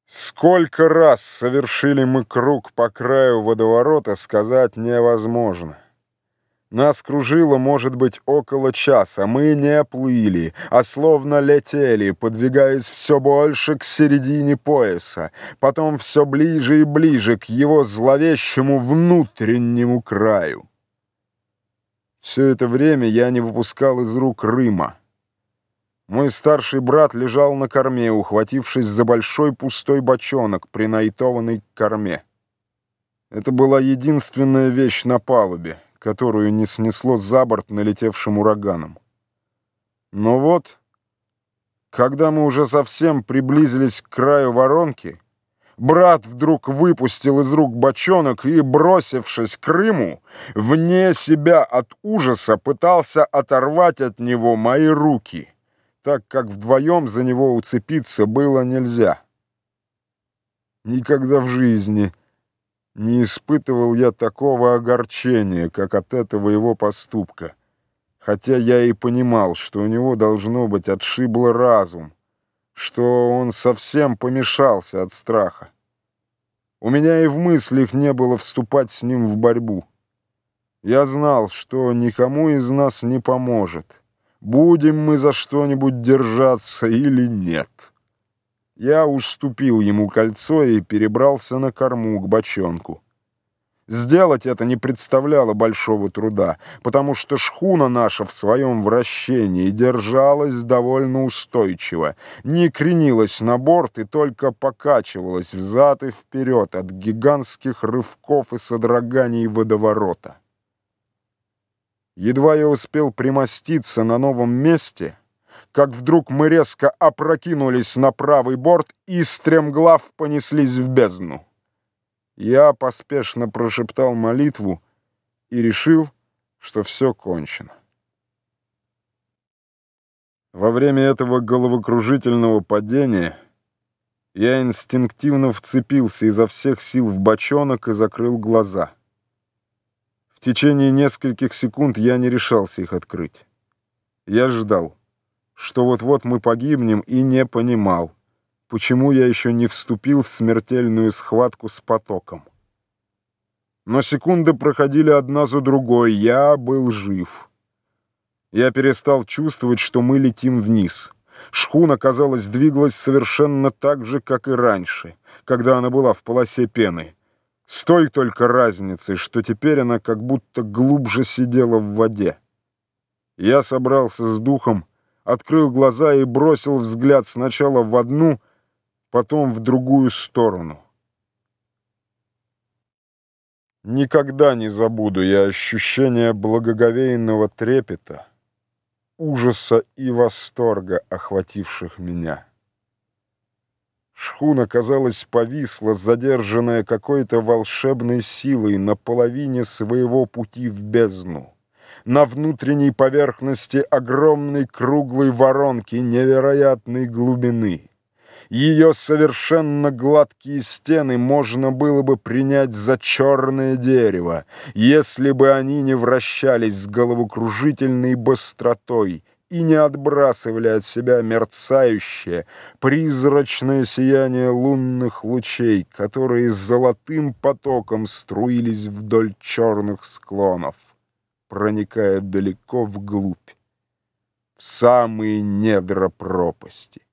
Сколько раз совершили мы круг по краю водоворота, сказать невозможно. Нас кружило, может быть, около часа. Мы не плыли, а словно летели, подвигаясь все больше к середине пояса, потом все ближе и ближе к его зловещему внутреннему краю. Все это время я не выпускал из рук Рыма. Мой старший брат лежал на корме, ухватившись за большой пустой бочонок, принайтованный к корме. Это была единственная вещь на палубе, которую не снесло за борт налетевшим ураганом. Но вот, когда мы уже совсем приблизились к краю воронки, брат вдруг выпустил из рук бочонок и, бросившись к Рыму, вне себя от ужаса пытался оторвать от него мои руки, так как вдвоем за него уцепиться было нельзя. Никогда в жизни не испытывал я такого огорчения, как от этого его поступка, хотя я и понимал, что у него, должно быть, отшибло разум, что он совсем помешался от страха. У меня и в мыслях не было вступать с ним в борьбу. Я знал, что никому из нас не поможет, будем мы за что-нибудь держаться или нет. Я уступил ему кольцо и перебрался на корму к бочонку. Сделать это не представляло большого труда, потому что шхуна наша в своем вращении держалась довольно устойчиво, не кренилась на борт и только покачивалась взад и вперед от гигантских рывков и содроганий водоворота. Едва я успел примоститься на новом месте, как вдруг мы резко опрокинулись на правый борт и стремглав понеслись в бездну. Я поспешно прошептал молитву и решил, что все кончено. Во время этого головокружительного падения я инстинктивно вцепился изо всех сил в бочонок и закрыл глаза. В течение нескольких секунд я не решался их открыть. Я ждал, что вот-вот мы погибнем, и не понимал, почему я еще не вступил в смертельную схватку с потоком. Но секунды проходили одна за другой, я был жив. Я перестал чувствовать, что мы летим вниз. Шхуна, казалось, двигалась совершенно так же, как и раньше, когда она была в полосе пены. С той только разницей, что теперь она как будто глубже сидела в воде. Я собрался с духом, открыл глаза и бросил взгляд сначала в одну, потом в другую сторону. Никогда не забуду я ощущение благоговейного трепета, ужаса и восторга, охвативших меня. Шхуна, казалось, повисла, задержанная какой-то волшебной силой на половине своего пути в бездну, на внутренней поверхности огромной круглой воронки невероятной глубины. Ее совершенно гладкие стены можно было бы принять за черное дерево, если бы они не вращались с головокружительной быстротой и не отбрасывали от себя мерцающее, призрачное сияние лунных лучей, которые золотым потоком струились вдоль черных склонов, проникая далеко вглубь, в самые недра пропасти.